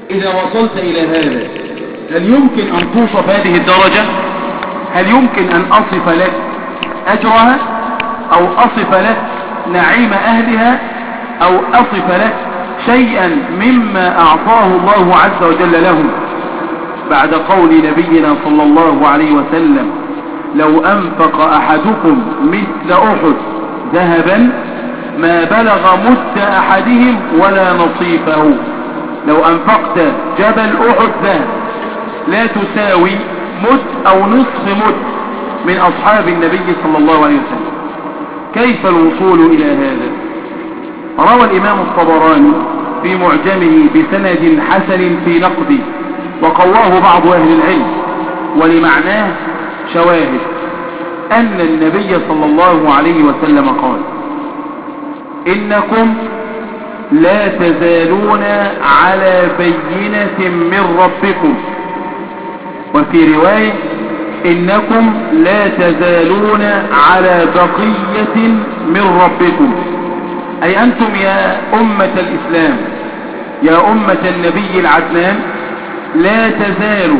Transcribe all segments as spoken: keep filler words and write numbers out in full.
إذا وصلت إلى هذا هل يمكن أن توصف هذه الدرجة؟ هل يمكن أن أصف لك أجرها أو أصف لك نعيم أهلها أو أصف لك شيئا مما أعطاه الله عز وجل لهم بعد قول نبينا صلى الله عليه وسلم لو أنفق أحدكم مثل أحد ذهبا ما بلغ مد أحدهم ولا نصيفه. لو أنفقت جبل أحد ذهب لا تساوي مد أو نصف مد من أصحاب النبي صلى الله عليه وسلم. كيف الوصول إلى هذا؟ روى الإمام الطبراني في معجمه بسند حسن في نقده وقواه بعض أهل العلم ولمعناه شواهد أن النبي صلى الله عليه وسلم قال إنكم لا تزالون على بينة من ربكم، وفي رواية إنكم لا تزالون على بقية من ربكم، أي أنتم يا أمة الإسلام يا أمة النبي العدنان لا تزالوا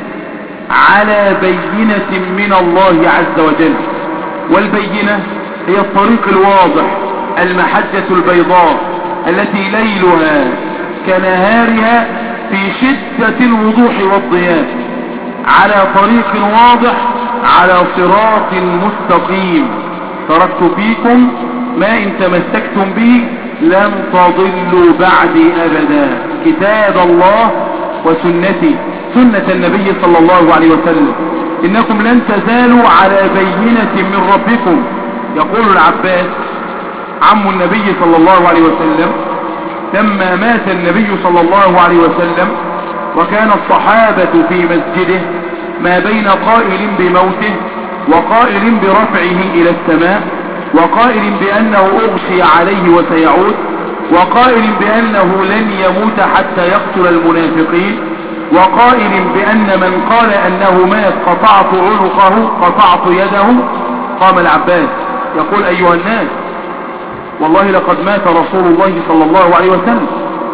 على بينة من الله عز وجل. والبينة هي الطريق الواضح المحجة البيضاء التي ليلها كنهارها في شدة الوضوح والضياء، على طريق واضح على صراط مستقيم تركت فيكم ما إن تمسكتم به لن تضلوا بعدي أبدا، كتاب الله وسنتي سنة النبي صلى الله عليه وسلم. إنكم لن تزالوا على بينة من ربكم. يقول العباس عم النبي صلى الله عليه وسلم لما مات النبي صلى الله عليه وسلم وكان الصحابة في مسجده ما بين قائل بموته وقائل برفعه إلى السماء وقائل بأنه أغشي عليه وسيعود وقائل بأنه لن يموت حتى يقتل المنافقين وقائل بأن من قال أنه مات قطعت عنقه قطعت يده. قام العباس يقول أيها الناس والله لقد مات رسول الله صلى الله عليه وسلم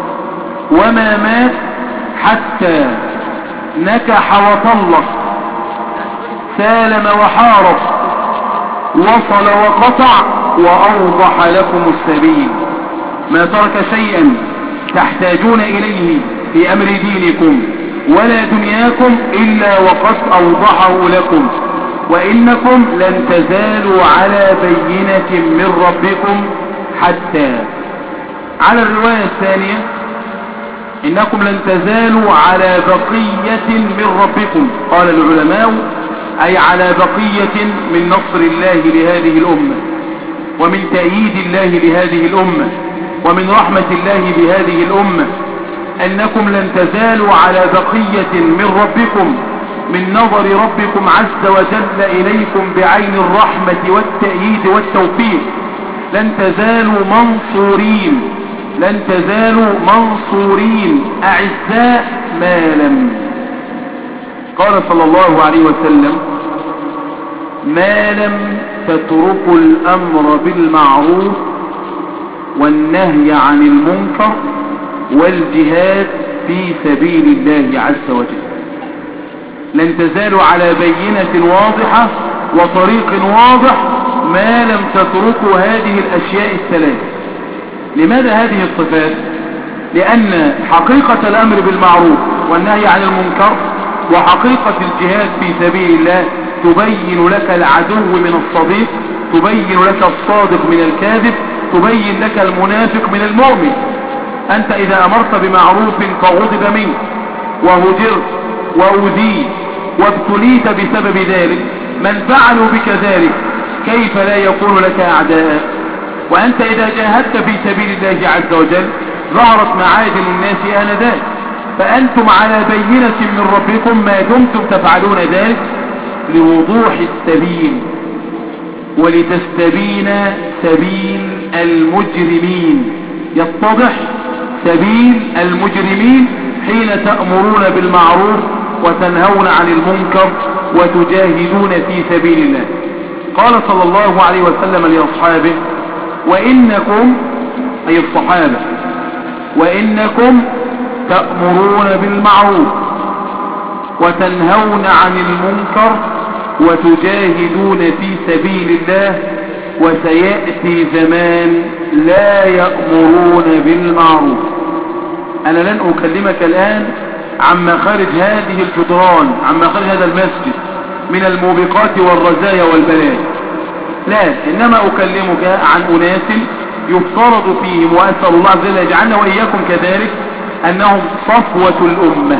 وما مات حتى نكح وطلق سالم وحارب وصل وقطع وأوضح لكم السبيل، ما ترك شيئا تحتاجون إليه في أمر دينكم ولا دنياكم إلا وقد أوضحه لكم، وإنكم لن تزالوا على بينة من ربكم حتى. على الرواية الثانية إنكم لن تزالوا على بقية من ربكم، قال العلماء أي على بقية من نصر الله لهذه الأمة ومن تأييد الله لهذه الأمة ومن رحمة الله بهذه الأمة، أنكم لن تزالوا على بقية من ربكم من نظر ربكم عز وجل إليكم بعين الرحمة والتأييد والتوفيق. لن تزالوا منصورين لن تزالوا منصورين أعزاء ما لم. قال صلى الله عليه وسلم ما لم تتركوا الأمر بالمعروف والنهي عن المنكر والجهاد في سبيل الله عز وجل. لن تزالوا على بينة واضحة وطريق واضح ما لم تتركوا هذه الأشياء الثلاث. لماذا هذه الصفات؟ لأن حقيقة الأمر بالمعروف والنهي عن المنكر وحقيقة الجهاد في سبيل الله تبين لك العدو من الصديق، تبين لك الصادق من الكاذب، تبين لك المنافق من المؤمن. أنت إذا أمرت بمعروف فغضب منك وهجرت وأذيت وابتليت بسبب ذلك، من فعلوا بك ذلك كيف لا يكون لك أعداء؟ وأنت إذا جاهدت في سبيل الله عز وجل ظهرت معادن الناس آنذاك، فأنتم على بينة من ربكم ما دمتم تفعلون ذلك لوضوح السبيل ولتستبين سبيل المجرمين. يتضح سبيل المجرمين حين تأمرون بالمعروف وتنهون عن المنكر وتجاهدون في سبيل الله. قال صلى الله عليه وسلم لأصحابه وإنكم أي الصحابة وإنكم تأمرون بالمعروف وتنهون عن المنكر وتجاهدون في سبيل الله، وسيأتي زمان لا يأمرون بالمعروف. أنا لن أكلمك الآن عما خارج هذه الجدران، عما خارج هذا المسجد من الموبقات والرزايا والبلاء، لا، إنما أكلمك عن أناس يفترض فيهم، وأسأل الله عز وجل يجعلنا وإياكم كذلك، أنهم صفوة الأمة،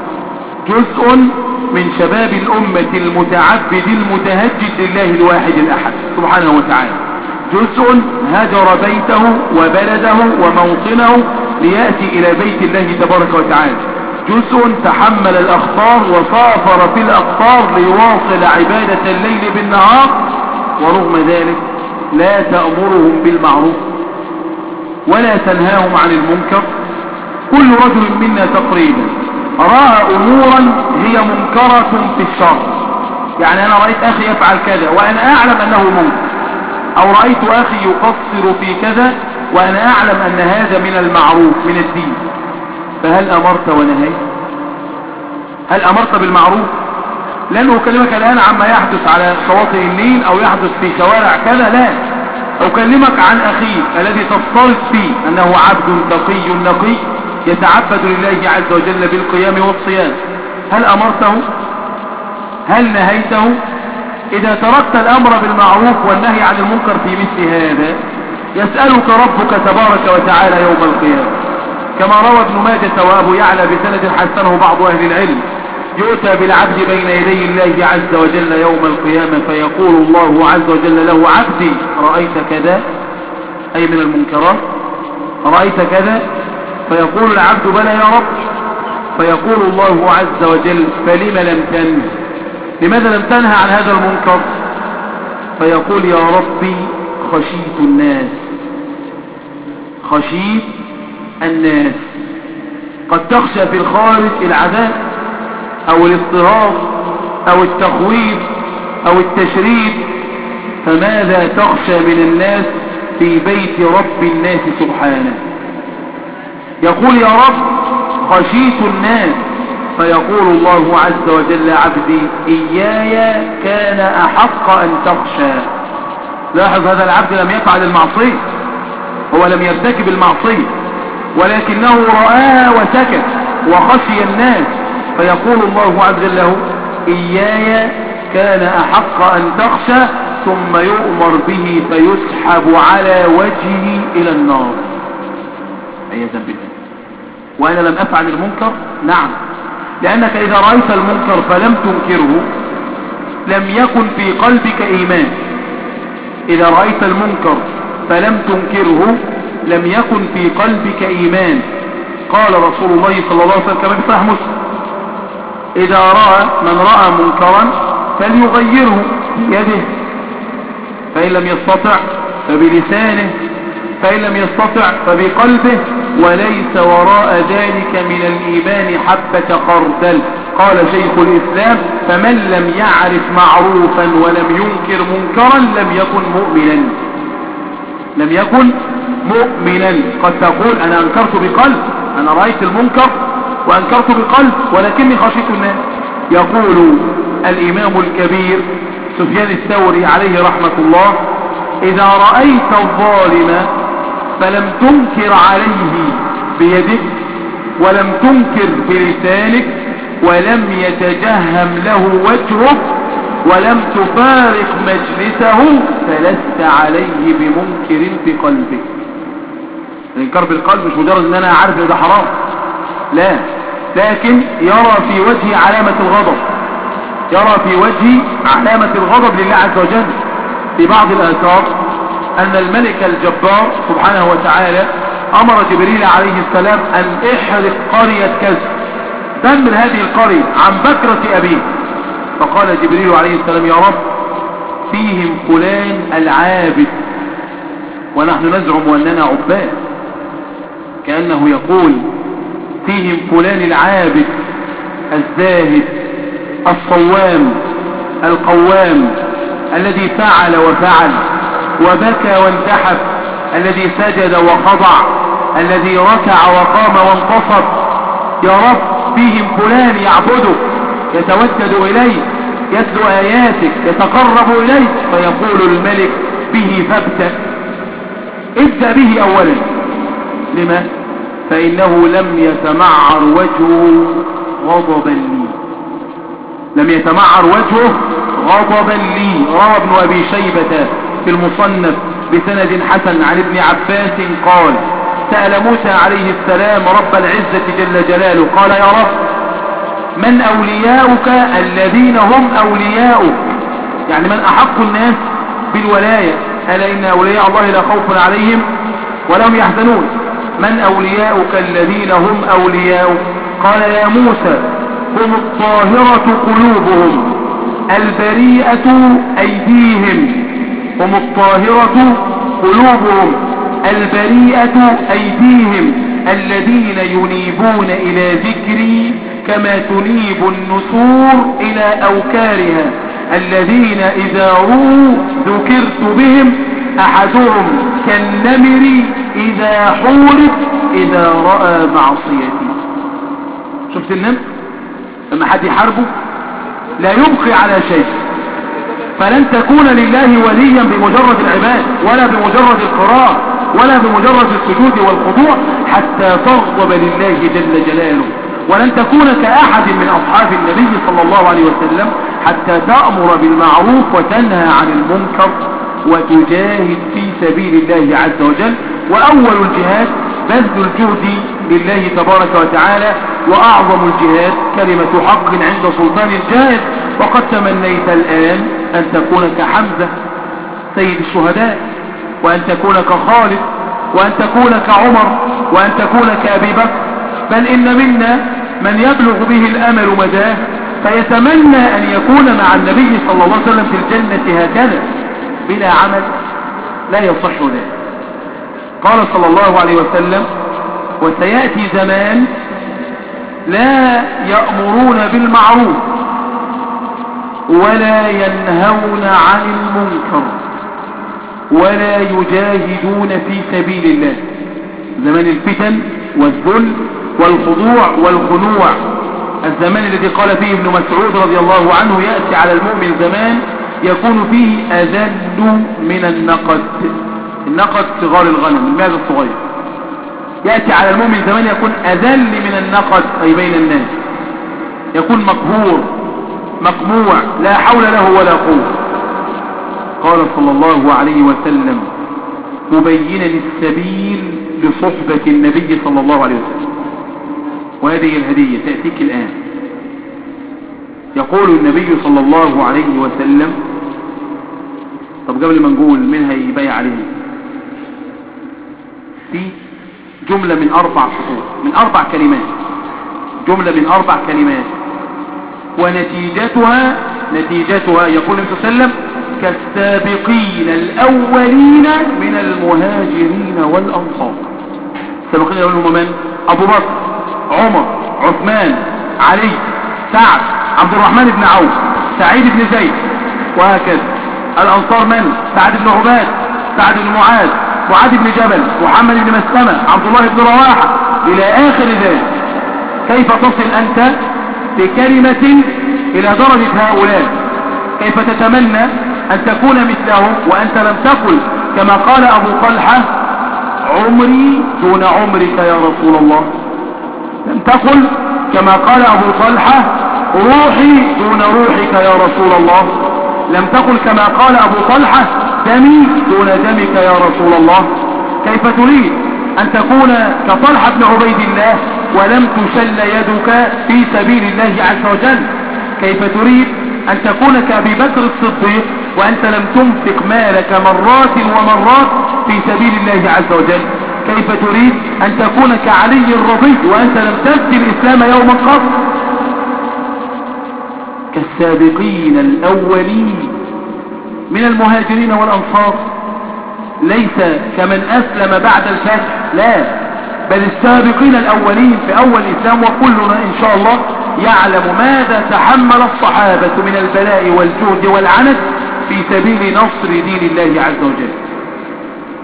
جزء من شباب الأمة المتعبد المتهجد لله الواحد الأحد سبحانه وتعالى، جزء هجر بيته وبلده وموطنه ليأتي إلى بيت الله تبارك وتعالى، جزء تحمل الأخطار وسافر في الأقطار ليواصل عبادة الليل بالنهار، ورغم ذلك لا تأمرهم بالمعروف ولا تنهاهم عن المنكر. كل رجل منا تقريبا رأى أمورا هي منكرة في الشرع، يعني أنا رأيت أخي يفعل كذا وأنا أعلم أنه منكر، أو رأيت أخي يقصر في كذا وأنا أعلم أن هذا من المعروف من الدين، فهل أمرت ونهيت؟ هل أمرت بالمعروف؟ لن أكلمك الآن عما يحدث على شواطئ النيل أو يحدث في شوارع كذا، لا، أكلمك عن أخيك الذي تفترض فيه أنه عبد تقي نقي يتعبد لله عز وجل بالقيام والصيام. هل أمرته؟ هل نهيته؟ إذا تركت الأمر بالمعروف والنهي عن المنكر في مثل هذا يسألك ربك تبارك وتعالى يوم القيامة، كما روى ابن ماجة وأبو يعلى بسند حسنه بعض أهل العلم، يؤتى بالعبد بين يدي الله عز وجل يوم القيامة فيقول الله عز وجل له: عبدي رأيت كذا، أي من المنكرات، رأيت كذا؟ فيقول العبد: بلى يا رب. فيقول الله عز وجل: فلم لم تنه؟ لماذا لم تنهى عن هذا المنكر؟ فيقول: يا ربي خشيت الناس، خشيت الناس. قد تخشى في الخارج العذاب او الاضطهاد او التخويف او التشريد، فماذا تخشى من الناس في بيت رب الناس سبحانه؟ يقول: يا رب خشيت الناس. فيقول الله عز وجل: عبدي إياي كان أحق أن تخشى. لاحظ، هذا العبد لم يفعل المعصية، هو لم يرتكب المعصية، ولكنه رآها وسكت وخشي الناس، فيقول الله عز وجل له: إياي كان أحق أن تخشى، ثم يؤمر به فيسحب على وجهه إلى النار عياذا بالله. وأنا لم أفعل المنكر؟ نعم، لأنك إذا رأيت المنكر فلم تنكره لم يكن في قلبك إيمان. إذا رأيت المنكر فلم تنكره لم يكن في قلبك إيمان. قال رسول الله صلى الله عليه وسلم كما في صحيح مسلم: إذا رأى من رأى منكرا فليغيره بيده، فإن لم يستطع فبلسانه، فإن لم يستطع فبقلبه، وليس وراء ذلك من الإيمان حبة خردل. قال شيخ الإسلام: فمن لم يعرف معروفا ولم ينكر منكرا لم يكن مؤمنا، لم يكن مؤمنا. قد تقول: أنا أنكرت بقلب، أنا رأيت المنكر وأنكرت بقلب ولكني خشيت الناس. يقول الإمام الكبير سفيان الثوري عليه رحمة الله: إذا رأيت الظالم فلم تنكر عليه بيدك ولم تنكر بلسانك ولم يتجهم له وجهك ولم تفارق مجلسه فلست عليه بمنكر بقلبك. الانكار بالقلب مش مجرد ان انا عارف ان ده حرام، لا، لكن يرى في وجهي علامة الغضب، يرى في وجهي علامة الغضب لله عز وجل. في بعض الآثار أن الملك الجبار سبحانه وتعالى أمر جبريل عليه السلام أن احرق قرية كذا، دمر هذه القرية عن بكرة أبيه. فقال جبريل عليه السلام: يا رب فيهم فلان العابد ونحن نزعم أننا عباد، كأنه يقول: فيهم فلان العابد الزاهد الصوام القوام الذي فعل وفعل وبكى وانتحب، الذي سجد وخضع، الذي ركع وقام وانتصب، يا رب فيهم فلان يعبدك يتوسد إليك يتلو آياتك يتقرب إليك، فيقول الملك به فابدأ، ابدأ به أولا. لما؟ فإنه لم يتمعر وجهه غضبا لي، لم يتمعر وجهه غضبا لي. روى ابن أبي شيبة في المصنف بسند حسن عن ابن عباس قال سأل موسى عليه السلام رب العزة جل جلاله قال يا رب من أولياؤك الذين هم أولياؤك، يعني من أحق الناس بالولاية، ألا إن أولياء الله لا خوف عليهم ولا هم يحزنون. من أولياؤك الذين هم أولياؤك؟ قال يا موسى هم الطاهرة قلوبهم البريئة أيديهم، هم الطاهرة قلوبهم البريئة أيديهم الذين ينيبون إلى ذكري كما تنيب النسور إلى أوكارها، الذين إذا رؤوا ذكرت بهم أحدهم كالنمر إذا حورب إذا رأى معصيتي. شفت النمر لما حد يحاربه لا يبقي على شيء. فلن تكون لله وليا بمجرد العباد ولا بمجرد القراءة ولا بمجرد السجود والخضوع حتى تغضب لله جل جلاله، ولن تكون كأحد من أصحاب النبي صلى الله عليه وسلم حتى تأمر بالمعروف وتنهى عن المنكر وتجاهد في سبيل الله عز وجل. وأول الجهاد بذل الجهد لله تبارك وتعالى، وأعظم الجهاد كلمة حق عند سلطان الجائر. وقد تمنيت الآن أن تكون كحمزة سيد الشهداء، وأن تكون كخالد، وأن تكون كعمر، وأن تكون كأبي بكر، بل إن منا من يبلغ به الأمل مداه فيتمنى أن يكون مع النبي صلى الله عليه وسلم في الجنة هكذا بلا عمل، لا يصح ذلك. قال صلى الله عليه وسلم وسيأتي زمان لا يأمرون بالمعروف ولا ينهون عن المنكر ولا يجاهدون في سبيل الله، زمان الفتن والذل والخضوع والخنوع، الزمان الذي قال فيه ابن مسعود رضي الله عنه يأتي على المؤمن زمان يكون فيه أذل من النقد، النقد صغار الغنم الماء الصغير، يأتي على المؤمن زمان يكون أذل من النقد أي بين الناس، يكون مقهور مقموع لا حول له ولا قوة. قال صلى الله عليه وسلم مبينا السبيل لصحبة النبي صلى الله عليه وسلم، وهذه الهدية تأتيك الآن. يقول النبي صلى الله عليه وسلم، طب قبل ما نقول من هيبايع عليه، في جملة من أربع سطور من أربع كلمات، جملة من أربع كلمات ونتيجتها نتيجتها يقول النبي صلى الله عليه وسلم كالسابقين الأولين من المهاجرين والأنصار. السابقين الأولين هم من؟ أبو بكر، عمر، عثمان، علي، سعد، عبد الرحمن بن عوف، سعيد بن زيد، وهكذا. الأنصار من؟ سعد بن عباد، سعد بن معاذ، معاذ بن جبل، محمد بن مسلمة، عبد الله بن رواحة، إلى آخر ذلك. كيف تصل أنت بكلمة إلى درجة هؤلاء؟ كيف تتمنى أن تكون مثلهم وأنت لم تقل كما قال أبو طلحة عمري دون عمرك يا رسول الله؟ لم تقل كما قال أبو طلحة روحي دون روحك يا رسول الله. لم تقل كما قال أبو طلحة دمي دون دمك يا رسول الله. كيف تريد أن تكون كطلحة بن عبيد الله ولم تشل يدك في سبيل الله عز وجل؟ كيف تريد أن تكون كأبي بكر الصديق وأنت لم تنفق مالك مرات ومرات في سبيل الله عز وجل؟ كيف تريد أن تكون كعلي الرضي وأنت لم تبدي الإسلام يوما قط؟ كالسابقين الأولين من المهاجرين والأنصار، ليس كمن أسلم بعد الفتح، لا، بل السابقين الأولين في أول الإسلام. وكلنا إن شاء الله يعلم ماذا تحمل الصحابة من البلاء والجهد والعنت في سبيل نصر دين الله عز وجل.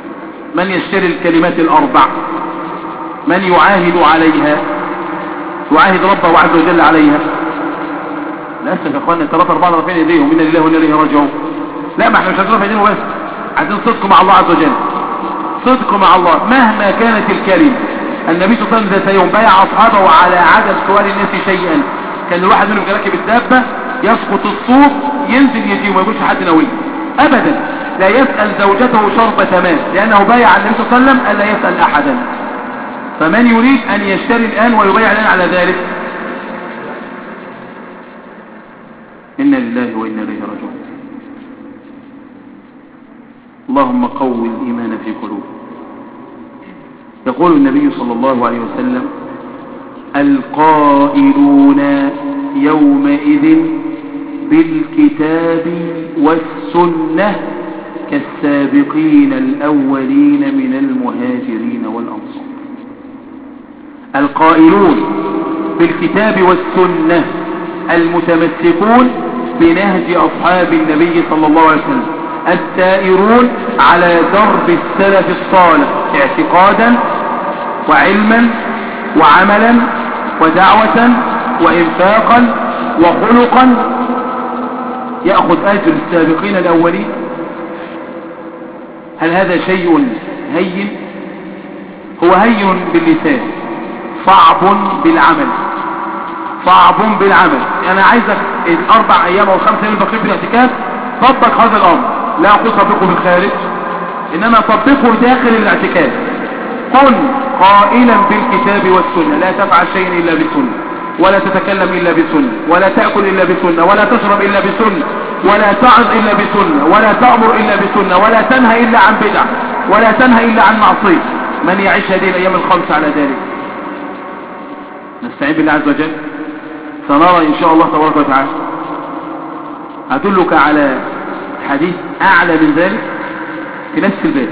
من يشتري الكلمات الأربع؟ من يعاهد عليها يعاهد ربه عز وجل عليها؟ للاسف يا اخوانا الثلاثه اربعه رافعين ايديهم انا لله وانا اليه راجعون. لا، ما احنا مش عايزين رافع ايديهم بس، عايزين صدق مع الله عز وجل، صدق مع الله مهما كانت الكلمه. النبي صلى الله عليه وسلم ذات يوم بايع اصحابه على عدم سؤال الناس شيئا، كان الواحد منهم راكب الدابه يسقط الصوت ينزل يديه وما يقولش حد ناوي ابدا، لا يسال زوجته شرطه ماء، لانه بايع النبي صلى الله عليه وسلم الا يسال احدا. فمن يريد ان يشتري الان ويبايع الان على ذلك؟ انا لله وانا اليه راجعون. اللهم قوي الايمان في قلوبنا. يقول النبي صلى الله عليه وسلم: القائلون يومئذ بالكتاب والسنة كالسابقين الأولين من المهاجرين والأنصار. القائلون بالكتاب والسنة المتمسكون بنهج أصحاب النبي صلى الله عليه وسلم، السائرون على درب السلف الصالح اعتقادا وعلما وعملا ودعوة وإنفاقا وخلقا، يأخذ أجر السابقين الأولين. هل هذا شيء هين؟ هو هين باللسان، صعب بالعمل، صعب بالعمل. أنا عايزك الأربع أيام أو خمسة أيام الباقيين في الاعتكاف طبق هذا الأمر، لا أقول طبقه بالخارج، إنما طبقه داخل الاعتكاف. كن قائلا بالكتاب والسنة، لا تفعل شيئا إلا بسنة، ولا تتكلم إلا بسنة، ولا تأكل إلا بسنة، ولا تشرب إلا بسنة، ولا تعظ إلا بسنة، ولا تأمر إلا بسنة، ولا تنهى إلا عن بدع، ولا تنهى إلا عن معصية. من يعيش هذه الأيام الخمس على ذلك؟ نستعين بالله عز وجل. سنرى إن شاء الله تبارك وتعالى. أدلك على حديث أعلى من ذلك في نفس الباب.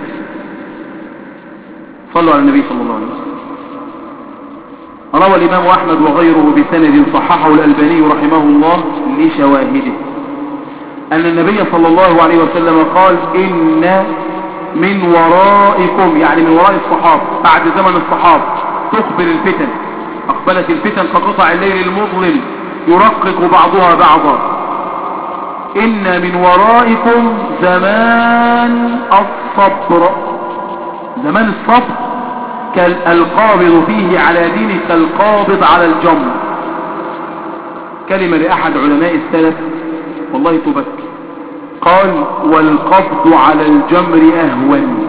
صلوا على النبي صلى الله عليه وسلم. روى الإمام أحمد وغيره بسند صححه الألباني رحمه الله لشواهده أن النبي صلى الله عليه وسلم قال: إن من ورائكم، يعني من وراء الصحابة بعد زمن الصحابة، تقبل الفتن، أقبلت الفتن كقطع الليل المظلم يرقق بعضها بعضا. إن من ورائكم زمان الصبر، زمان الصبر كالقابض فيه على دينه كالقابض على الجمر. كلمة لأحد علماء السلف والله تبكي، قال: والقبض على الجمر أهون.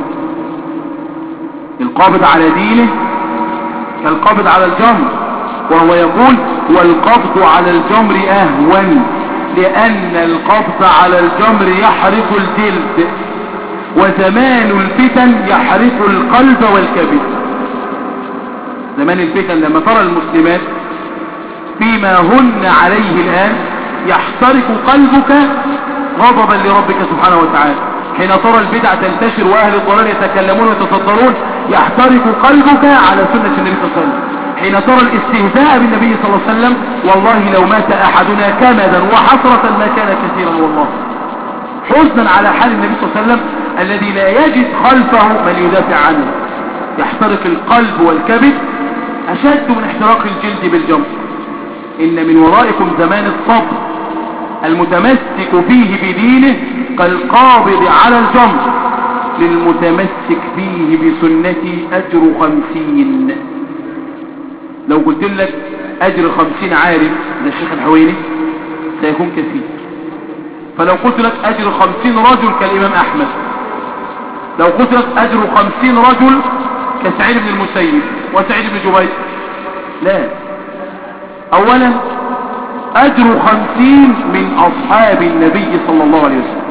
القابض على دينه كالقابض على الجمر، وهو يقول: والقبض على الجمر أهون، لأن القبض على الجمر يحرق الجلد، وزمان الفتن يحرق القلب والكبد. زمان الفتن لما ترى المسلمات فيما هن عليه الآن يحترق قلبك غضبا لربك سبحانه وتعالى. حين ترى البدع تنتشر وأهل الضلال يتكلمون ويتصدرون يحترق قلبك على سنة النبي صلى الله عليه وسلم. حين ترى الاستهزاء بالنبي صلى الله عليه وسلم والله لو مات أحدنا كمدا وحسرة ما كان كثيرا، والله حزنا على حال النبي صلى الله عليه وسلم الذي لا يجد خلفه من يدافع عنه. يحترق القلب والكبد أشد من احتراق الجلد بالجمر. إن من ورائكم زمان الصبر المتمسك فيه بدينه كالقابض على الجمر، للمتمسك فيه بسنتي أجر خمسين. لو قلت لك أجر خمسين عارف للشيخ الحويني سيكون كثير. فلو قلت لك أجر خمسين رجل كالإمام أحمد، لو قلت لك أجر خمسين رجل كسعيد بن المسيب وسعيد بن جبير، لا. أولا أجر خمسين من أصحاب النبي صلى الله عليه وسلم،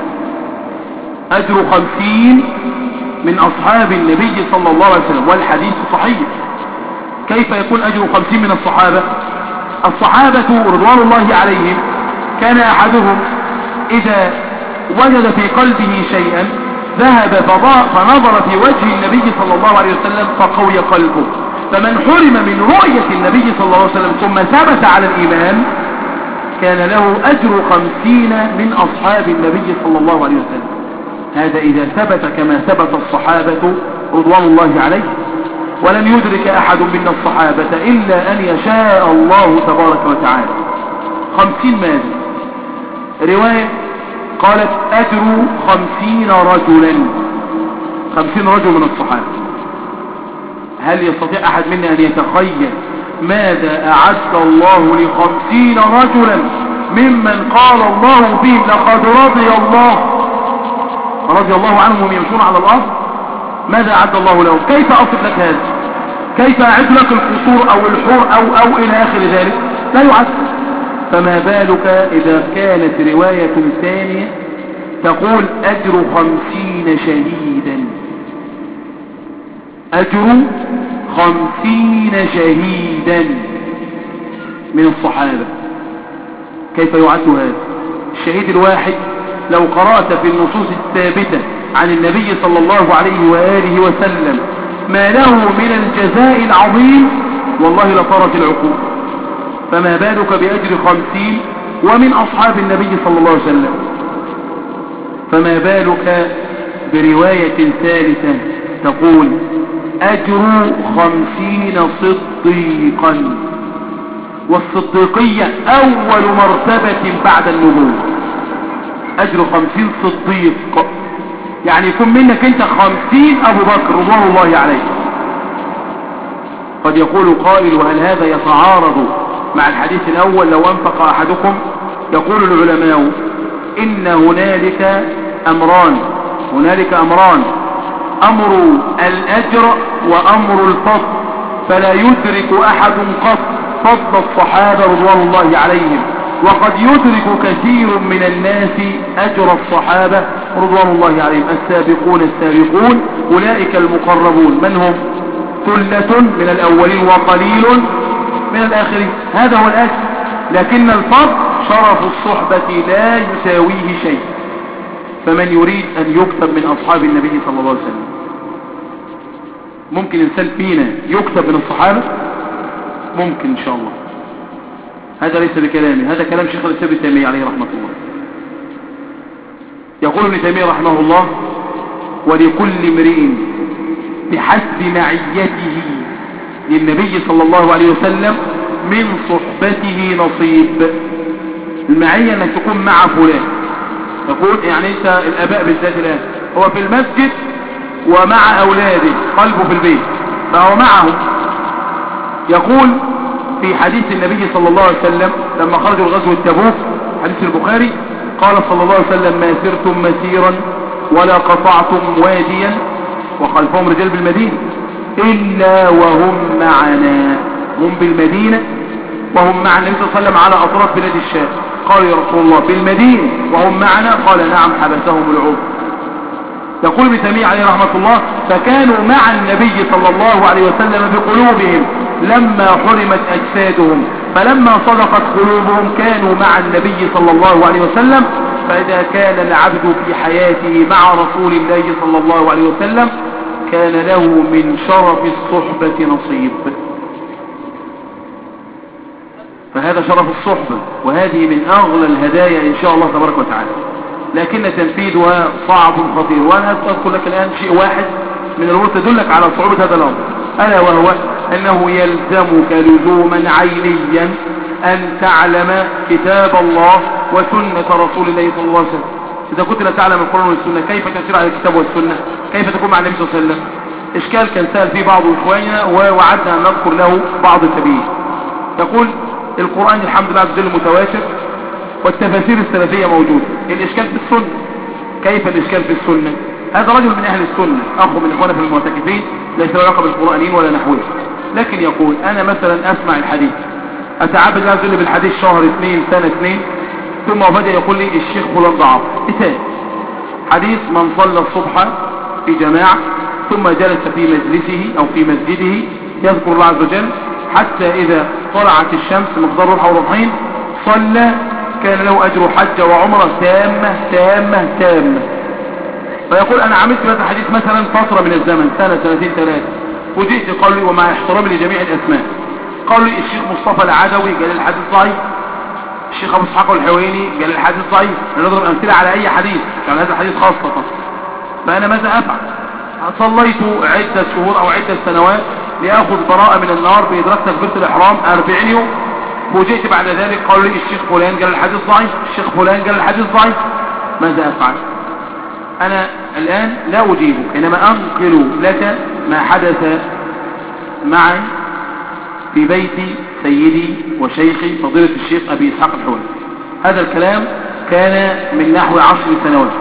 أجر خمسين من أصحاب النبي صلى الله عليه وسلم، والحديث صحيح. كيف يكون أجر خمسين من الصحابة؟ الصحابة رضوان الله عليهم كان أحدهم إذا وجد في قلبه شيئا ذهب فنظر في وجه النبي صلى الله عليه وسلم فقوي قلبه. فمن حرم من رؤية النبي صلى الله عليه وسلم ثم ثبت على الإيمان كان له أجر خمسين من أصحاب النبي صلى الله عليه وسلم. هذا إذا ثبت كما ثبت الصحابة رضوان الله عليه. ولم يدرك أحد من الصحابة إلا أن يشاء الله تبارك وتعالى. خمسين ماذا؟ رواية قالت أجر خمسين رجلا، خمسين رجل من الصحابة. هل يستطيع أحد منا أن يتخيل ماذا أعد الله لخمسين رجلا ممن قال الله فيهم لقد رضي الله رضي الله عنهم وهم يمشون على الأرض؟ ماذا أعد الله لهم؟ كيف أصف لك هذا؟ كيف أعد لك القصور أو الحور أو أو إلى آخر ذلك؟ لا يعد. فما بالك إذا كانت رواية ثانية تقول أجر خمسين شهيدا، أجر خمسين شهيدا من الصحابة. كيف يعد هذا؟ الشهيد الواحد لو قرأت في النصوص الثابتة عن النبي صلى الله عليه وآله وسلم ما له من الجزاء العظيم والله لطارت العقول، فما بالك بأجر خمسين ومن أصحاب النبي صلى الله عليه وسلم. فما بالك برواية ثالثة تقول أجر خمسين صديقا، والصديقية أول مرتبة بعد النبوة. أجر خمسين صديق يعني يكون منك أنت خمسين أبو بكر رضوان الله عليه. قد يقول قائل وهل هذا يتعارض مع الحديث الأول لو أنفق أحدكم؟ يقول العلماء إن هنالك أمران، هنالك أمران، أمر الأجر وأمر الفضل، فلا يدرك أحد قط فضل الصحابة رضوان الله عليهم، وقد يدرك كثير من الناس أجر الصحابة رضوان الله عليهم. السابقون السابقون أولئك المقربون، من هم؟ ثلة من الأولين وقليل من الآخرين، هذا هو الأجر. لكن الفضل شرف الصحبة لا يساويه شيء. فمن يريد أن يكتب من أصحاب النبي صلى الله عليه وسلم، ممكن إنسان فينا يكتب من الصحابة؟ ممكن إن شاء الله. هذا ليس بكلامي، هذا كلام شيخ الإسلام ابن تيمية عليه رحمة الله. يقول ابن تيمية رحمه الله ولكل امرئ بحسب معيته للنبي صلى الله عليه وسلم من صحبته نصيب. المعية انك تكون مع فلان، يقول يعني انت الاباء بالذات الان هو في المسجد ومع اولاده، قلبه في البيت فهو معهم. يقول في حديث النبي صلى الله عليه وسلم لما خرجوا الغزو التبوك، حديث البخاري، قال صلى الله عليه وسلم ما سرتم مسيرا ولا قطعتم واديا وخلفهم رجال بالمدينة إلا وهم معنا. هم بالمدينة وهم مع النبي صلى الله عليه وسلم على أطراف بلاد الشام. قال يا رسول الله بالمدينة وهم معنا؟ قال نعم حبسهم العذر. يقول ابن تيمية عليه رحمة الله فكانوا مع النبي صلى الله عليه وسلم بقلوبهم لما حرمت أجسادهم، فلما صدقت قلوبهم كانوا مع النبي صلى الله عليه وسلم. فإذا كان العبد في حياته مع رسول الله صلى الله عليه وسلم كان له من شرف الصحبة نصيب. فهذا شرف الصحبة، وهذه من أغلى الهدايا إن شاء الله تبارك وتعالى، لكن تنفيذها صعب خطير. وأنا أذكر لك الآن شيء واحد من الأمور تدلك على صعوبة هذا الأمر، ألا وهو أنه يلزمك لزوما عينيا أن تعلم كتاب الله وسنة رسول الله صلى الله عليه وسلم. إذا كنت لا تعلم القرآن والسنة كيف تسير على الكتاب والسنة؟ كيف تكون مع النبي صلى الله عليه وسلم؟ إشكال كان سأل فيه بعض إخواننا ووعدنا أن نذكر له بعض السبيل. يقول القرآن الحمد لله عز وجل متواتر والتفاسير السلفية موجودة، الإشكال في السنة. كيف الإشكال في السنة؟ هذا رجل من أهل السنة، أخو من إخوانا في المعتكفين، ليس له علاقة بالقرآنيين ولا نحوه، لكن يقول أنا مثلا أسمع الحديث، أتعبد الله عز وجل بالحديث شهر اثنين سنة اثنين، ثم بدأ يقول لي الشيخ فلان ضعف. إثان حديث من صلى الصبح في جماعة ثم جلس في مجلسه أو في مسجده يذكر الله عز وجل حتى إذا طلعت الشمس مقدار ربع وربعين صلى كان له أجر حج وعمرة تامة تامة تامة. فيقول أنا عملت هذا الحديث مثلا فترة من الزمن، سنة سنتين ثلاثة، وجئت قالوا لي ومع احترامي لجميع الأسماء قالوا لي الشيخ مصطفى العدوي قال الحديث ضعيف، الشيخ أبو اسحاق الحويني قال الحديث ضعيف. نضرب أمثلة على أي حديث كان هذا الحديث خاصة. فأنا ماذا أفعل؟ صليت عدة شهور أو عدة سنوات لأخذ براءة من النار بإدراك تكبيرة الإحرام أربعين يوم. فوجئت بعد ذلك قالوا لي الشيخ فلان قال الحديث ضعيف، الشيخ فلان قال الحديث ضعيف، ماذا أفعل؟ أنا الآن لا أجيبك، إنما أنقل لك ما حدث معي في بيت سيدي وشيخي فضيلة الشيخ أبي إسحاق الحويني. هذا الكلام كان من نحو عشر سنوات،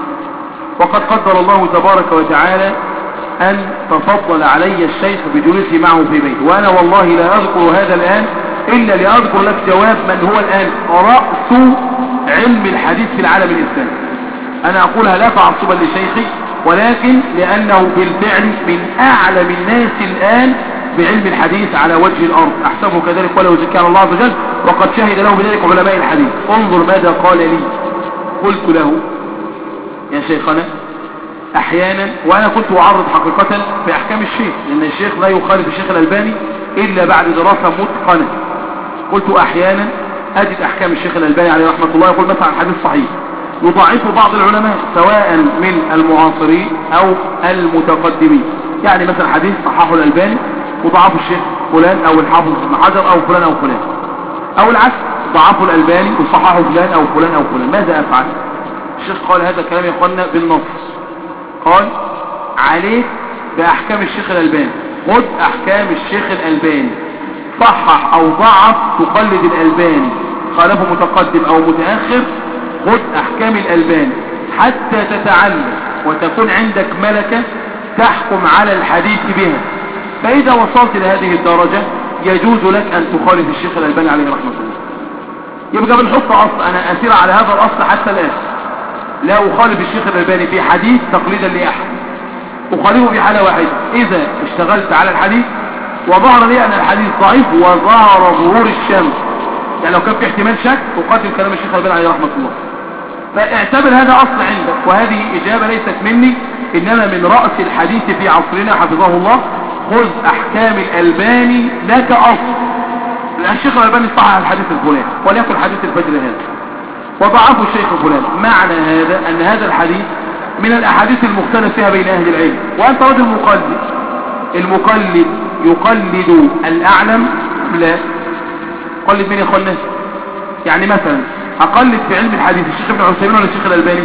وقد قدر الله تبارك وتعالى أن تفضل علي الشيخ بجلوسي معه في بيته، وأنا والله لا أذكر هذا الآن إلا لأذكر لك جواب من هو الآن رأس علم الحديث في العالم الإسلامي. أنا أقولها لا تعصبا لشيخي، ولكن لأنه بالفعل من أعلم الناس الآن بعلم الحديث على وجه الأرض، أحسبه كذلك ولا يزكي على الله عز وجل، وقد شهد له بذلك علماء الحديث. انظر ماذا قال لي. قلت له يا شيخنا أحيانا، وأنا كنت أعرض حقيقة في أحكام الشيخ، لأن الشيخ لا يخالف الشيخ الألباني إلا بعد دراسة متقنة. قلت أحيانا أجد أحكام الشيخ الألباني عليه رحمة الله يقول مثلا حديث صحيح يضعفه بعض العلماء سواء من المعاصرين أو المتقدمين، يعني مثلا حديث صححه الألباني وضعفه الشيخ فلان أو الحافظ ابن حجر أو فلان أو فلان، أو العكس ضعفه الألباني وصححه فلان أو فلان أو فلان، ماذا أفعل؟ الشيخ قال هذا الكلام يا اخوانا بالنص، قال عليك بأحكام الشيخ الألباني، خذ أحكام الشيخ الألباني، صحح أو ضعف تقلد الألباني، خالفه متقدم أو متأخر خذ أحكام الألباني حتى تتعلم وتكون عندك ملكة تحكم على الحديث بها، فإذا وصلت لهذه الدرجة يجوز لك أن تخالف الشيخ الألباني عليه رحمة الله. يبقى بنحط أصل، أنا أسير على هذا الأصل حتى الآن، لا أخالف الشيخ الألباني في حديث تقليدا لأحد، أخالفه في حالة واحدة إذا اشتغلت على الحديث وظهر لي أن الحديث ضعيف وظهر ظهور الشمس، يعني لو كان في احتمال شك أقدم كلام الشيخ الألباني عليه رحمة الله. فاعتبر هذا أصل عندك، وهذه إجابة ليست مني إنما من رأس الحديث في عصرنا حفظه الله، خذ أحكام الألباني لك أصل. الشيخ الألباني صحح الحديث الفلاني وليكن حديث الفجر هذا وضعفه الشيخ الفلاني، معنى هذا أن هذا الحديث من الأحاديث المختلف فيها بين أهل العلم، وأنت رجل مقلد. المقلد يقلد الأعلم؟ لا. قلد مين يا أخوانا؟ يعني مثلا أقلد في علم الحديث الشيخ ابن عثيمين ولا الشيخ الألباني؟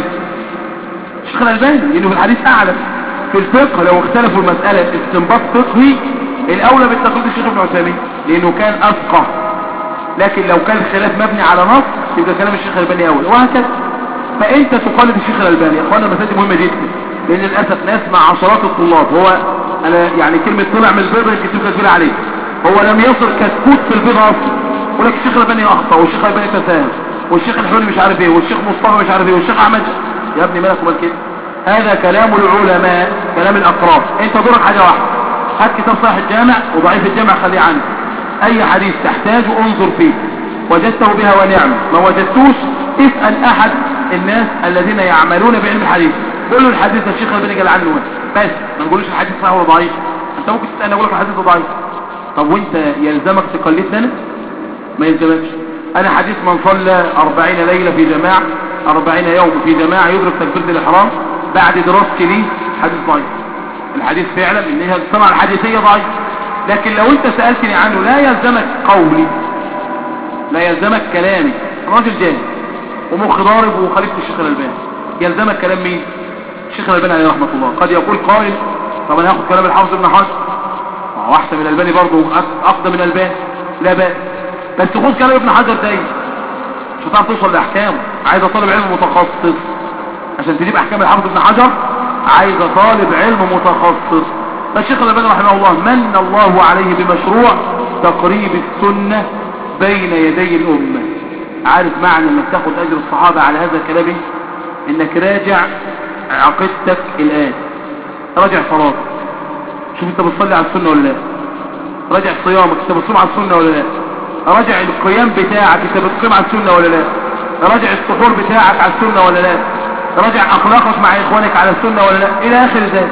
الشيخ الألباني، لأنه في الحديث أعلم. في الفقه لو اختلفوا المسألة استنباط فقهي الأولى بالتقليد الشيخ ابن عثيمين لأنه كان أفقه، لكن لو كان الخلاف مبني على نص يبقى كلام الشيخ الألباني أولى، وهكذا. فأنت تقلد الشيخ الألباني. يا أخوانا المسألة مهمة جدا، لأن للأسف ناس مع عشرات الطلاب، هو أنا يعني كلمة طلع من البيضة يمكن تبقى كبيرة عليه، هو لم يصل كتكوت في البيضة أصلا، يقول لك الشيخ الألباني أخطأ والشيخ الألباني تساهل والشيخ الحلمي مش عارف ايه والشيخ مصطفى مش عارف ايه والشيخ أحمد. يا ابني مالك ومال كده؟ هذا كلام العلماء، كلام الأقراب. انت دورك حاجة واحدة، هات كتاب صحيح الجامع وضعيف الجامع خليه عنك، اي حديث تحتاجه انظر فيه، وجدته بها ونعم، ما وجدتوش اسأل احد الناس الذين يعملون بعلم الحديث، قول له الحديث الشيخ الألباني قال عنه، بس ما نقولش الحديث صحيح ولا ضعيف. انت ممكن تسألني اقول لك الحديث ضعيف، طب وانت يلزمك تقلدني انا؟ ما يلزمكش. انا حديث من صلى أربعين ليلة في جماعة أربعين يوم في جماعة يدرك تكبيرة الإحرام بعد دراستي ليه حديث ضعيف. الحديث فعلا ان هي الصنعة الحديثية ضعيف، لكن لو انت سألتني عنه لا يلزمك قولي، لا يلزمك كلامي، راجل جاهل ومخ ضارب وخليفة الشيخ الألباني، يلزمك كلام مين؟ الشيخ الألباني عليه رحمة الله. قد يقول قائل طب انا هاخد كلام الحافظ ابن حجر واحسن من الألباني برضه اقدم من الألباني، لا بأس، بس خذ كلام ابن حجر دايما مش هتعرف توصل لاحكامه. عايز طالب علم متخصص عشان تجيب احكام الحافظ ابن حجر، عايز طالب علم متخصص. فالشيخ الألباني رحمه الله من الله عليه بمشروع تقريب السنة بين يدي الأمة. عارف معنى انك تاخد اجر الصحابة على هذا الكلام؟ انك راجع عقيدتك الان، راجع صلاتك، شوف انت بتصلي على السنة ولا لا، راجع صيامك انت بتصوم على السنة ولا لا، راجع القيام بتاعك انت بتقيم على السنة ولا لا، راجع السحور بتاعك على السنة ولا لا، راجع اخلاقك مع اخوانك على السنة ولا لا، الى اخر ذلك.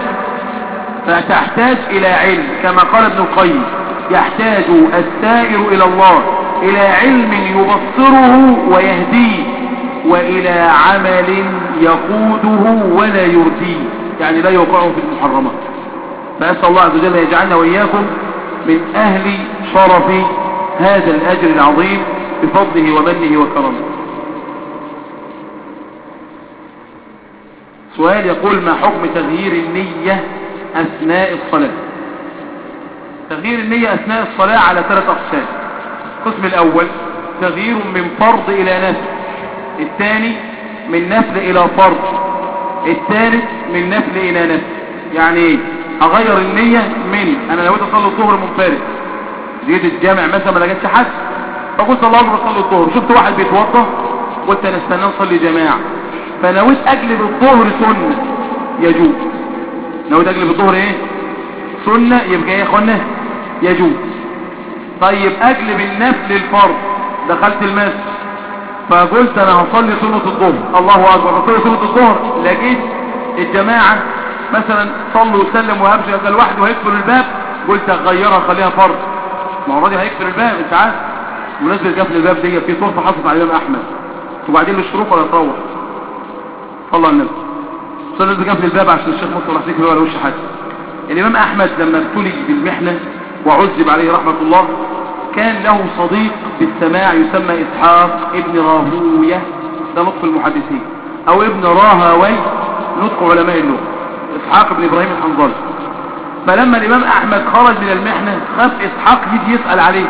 فتحتاج الى علم كما قال ابن القيم، يحتاج السائر الى الله الى علم يبصره ويهديه والى عمل يقوده ولا يرديه، يعني لا يوقعه في المحرمات. فأسأل الله عز وجل يجعلنا وإياكم من أهل شرف هذا الأجر العظيم بفضله ومنه وكرمه. سؤال يقول: ما حكم تغيير النية أثناء الصلاة؟ تغيير النية أثناء الصلاة على ثلاث أقسام. القسم الأول تغيير من فرض إلى نفل، الثاني من نفل إلى فرض، الثالث من نفل إلى نفل. يعني ايه؟ أغير النية من أنا لو أصلي الظهر منفرد، جيت الجامع مثلا ما لقيتش حد فقلت الله أكبر أصلي الظهر، شفت واحد بيتوضى قلت أنا استنى نصلي جماعة، فنويت أجلب الظهر سنة يجوز. نويت أجلب الظهر إيه؟ سنة، يبقى إيه يا إخوانا؟ يجوز. طيب أجلب النفل الفرض، دخلت المسجد فقلت أنا هصلي سنة الظهر، الله أكبر هصلي سنة الظهر، لقيت الجماعة مثلا صلوا وسلم وهمشي هذا لوحده وهيقفل الباب، قلت أغيرها خليها فرض. ما هو راضي هيقفل الباب، أنت عارف مناسبة قفل الباب دي في صورة حصلت على الإمام أحمد، وبعدين للشروق ولا تروح صلى على النبي صلى الله عليه وسلم. قفل الباب عشان الشيخ مصطفى رحسيك ولا وش حد. الإمام أحمد لما ابتلي بالمحنة وعذب عليه رحمة الله كان له صديق بالسماع يسمى إسحاق ابن راهوية، ده نطق المحدثين، أو ابن راهوي نطق علماء اللغة، إسحاق ابن إبراهيم الحنظلي. فلما الإمام أحمد خرج من المحنة خاف إسحاق يجي يسأل عليه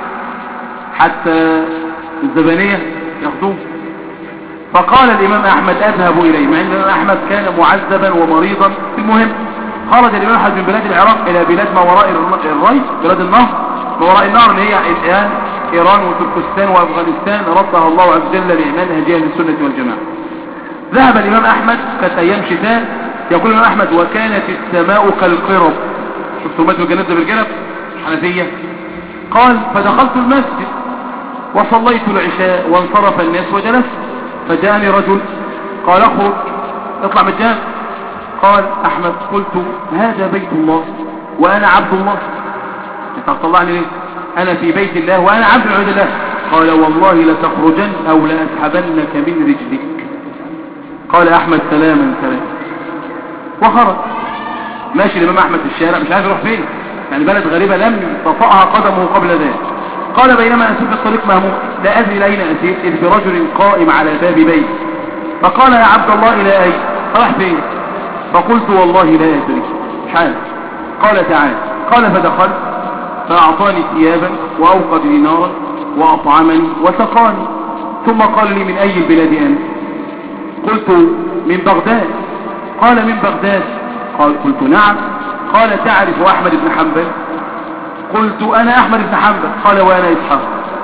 حتى الزبانية ياخدوه، فقال الإمام أحمد أذهب إليه، مع أن الإمام أحمد كان معذبا ومريضا. المهم خرج الإمام أحمد من بلاد العراق إلى بلاد ما وراء الري، بلاد النهر، ما وراء النهر اللي هي الآن إيران وتركستان وأفغانستان، ردها الله عز وجل لمنهج أهل السنة والجماعة. ذهب الإمام أحمد كانت أيام شتاء، يقول الإمام أحمد: وكانت السماء كالقرب. شفتوا مات الجنات بالجنب حنفية. قال: فدخلت المسجد وصليت العشاء وانصرف الناس وجلست، فجاءني رجل قال: اخرج اطلع من الجامع. قال أحمد: قلت هذا بيت الله وأنا عبد الله، انت هتطلعني ليه؟ أنا في بيت الله وأنا عبد عبد الله. قال: والله لتخرجن أو لأسحبنك من رجلك. قال أحمد: سلاما سلاما، وخرج. ماشي الإمام أحمد في الشارع مش عارف يروح فين، يعني بلد غريبة لم تطأها قدمه قبل ذلك. قال: بينما أسير في الطريق مهموم لا أدري أين أسير، إذ برجل قائم على باب بيت، فقال: يا عبد الله إلى أين؟ راح فين؟ فقلت: والله لا أدري، مش عارف. قال: تعال. قال: فدخل فأعطاني ثيابا وأوقد لي نارا وأطعمني وسقاني، ثم قال لي: من أي البلاد أنت؟ قلت: من بغداد. قال: من بغداد؟ قال: قلت: نعم. قال: تعرف أحمد بن حنبل؟ قلت: أنا أحمد بن حنبل. قال: وأنا إسحاق.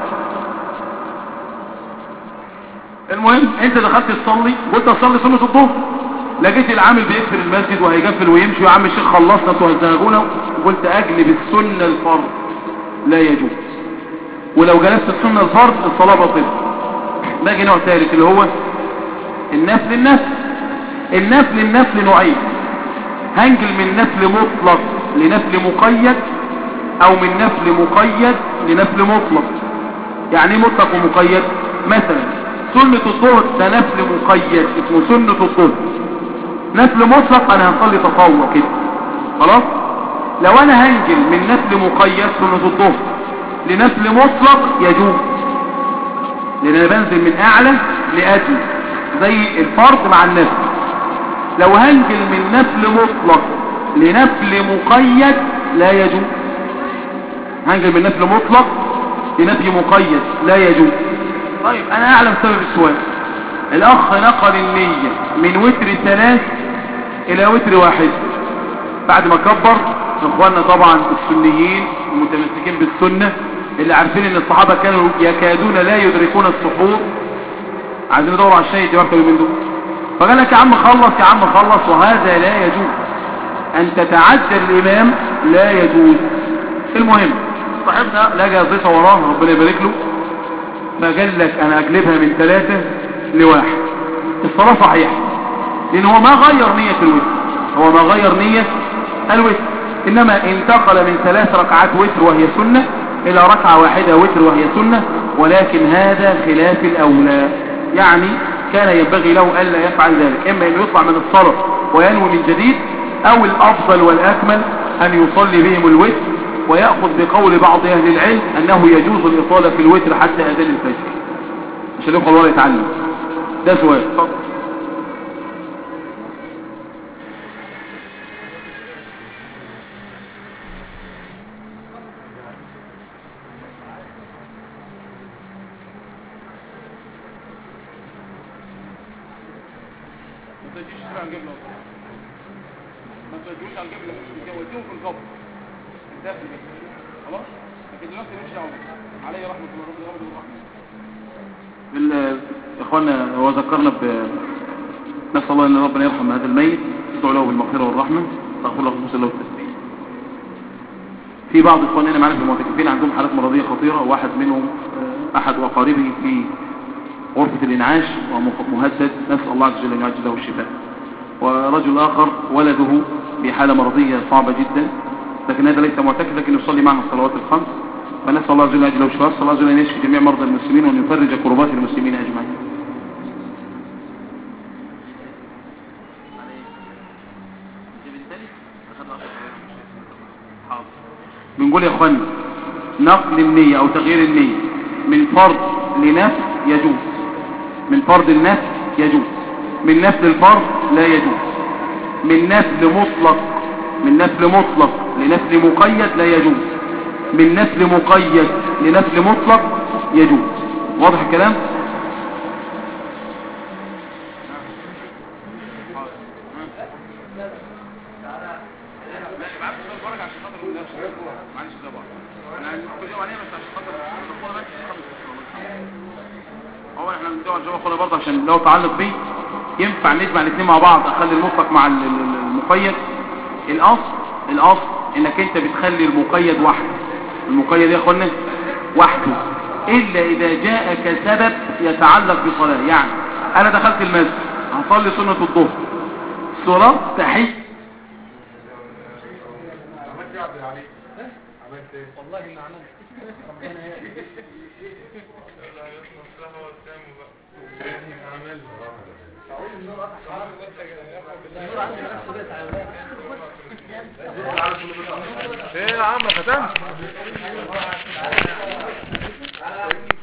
المهم انت دخلت تصلي، قلت اصلي سنة الظهر، لقيت العامل بيقفل المسجد وهيقفل ويمشي، ويا عم الشيخ خلصنا تهزهجونا، قلت اجلب السنة الفرض، لا يجوز. ولو جلست السنة الفرض الصلاة باطلة. باقي نوع ثالث اللي هو النفل. النفل النفل النفل نوعين: هنجل من نفل مطلق لنفل مقيد، او من نفل مقيد لنفل مطلق. يعني مطلق ومقيد؟ مثلا سنة الظهر ده نفل مقيد اسمه سنة الظهر، نفل مطلق انا هصلي تطوع كده خلاص. لو انا هنجل من نفل مقيد سنة الظهر لنفل مطلق يجوز، لان انا بنزل من اعلى لادنى زي الفرض مع النفل. لو هنجل من نفل مطلق لنفل مقيد لا يجوز. هنجل من نفل مطلق لنفل مقيد لا يجوز. طيب انا اعلم سبب السؤال. الاخ نقل النية من وتر ثلاث الى وتر واحد بعد ما كبر. اخواننا طبعا السنيين المتمسكين بالسنة اللي عارفين ان الصحابة كانوا يكادون لا يدركون السحور، عايزين يدوروا على الشيء دي من دول، فقال لك يا عم خلص يا عم خلص، وهذا لا يجوز. ان تتعدى الامام لا يجوز. المهم صاحبنا لقى ضيفة وراه ربنا يبارك له، فقال لك انا اجلبها من ثلاثة لواحد. الصلاة صحيحة لان هو ما غير نية الوتر، هو ما غير نية الوتر، انما انتقل من ثلاث ركعات وتر وهي سنة الى ركعة واحدة وتر وهي سنة، ولكن هذا خلاف الاولى. يعني كان ينبغي له الا يفعل ذلك، اما انه يطلع من الصلاة وينوي من جديد، او الافضل والاكمل ان يصلي بهم الوتر ويأخذ بقول بعض أهل العلم أنه يجوز الإطالة في الوتر حتى أذان الفجر عشان يدخل ولا يتعلم. ده سؤال. ما تجيش تسرع نجيب له ما تجيش هنجيب له جوزوه في القبر الدفن خلاص. لكن دلوقتي مش دعوه عليه رحمه الله رب العالمين والرحمه. اخوانا هو ذكرنا ب نسال الله ان ربنا يرحم هذا الميت، ندعو له بالمغفره والرحمه، نغفر له ونسال له التسليم. في بعض اخواننا معنا في المعتكفين عندهم حالات مرضيه خطيره، واحد منهم احد اقاربه في غرفة الإنعاش ومهدد، نسأل الله عز وجل أن يعجل له الشفاء. ورجل آخر ولده بحالة مرضية صعبة جدا، لكن هذا ليس معتكف لكن يصلي معنا الصلوات الخمس، فنسأل الله عز وجل أن يعجل له الشفاء. نسأل الله عز وجل أن يشفي جميع مرضى المسلمين وأن يفرج كربات المسلمين أجمعين. بنقول يا اخواني نقل النية أو تغيير النية من فرض لنفس يجوز، من فرض النفل يجوز، من نفل الفرض لا يجوز، من نفل مطلق من نفل مطلق لنفل مقيد لا يجوز، من نفل مقيد لنفل مطلق يجوز. واضح الكلام؟ هو احنا بندور على الجواب برضه عشان لو تعلق بيه ينفع نجمع الاثنين مع بعض، اخلي المطلق مع المقيد. الاصل الاصل انك انت بتخلي المقيد وحده، المقيد يا اخوانا وحده، الا اذا جاءك سبب يتعلق بصلاه. يعني انا دخلت المسجد هصلي سنه الظهر، صلاه تحيه والله ما عملت ربنا يهديك ايه يا عم ختمت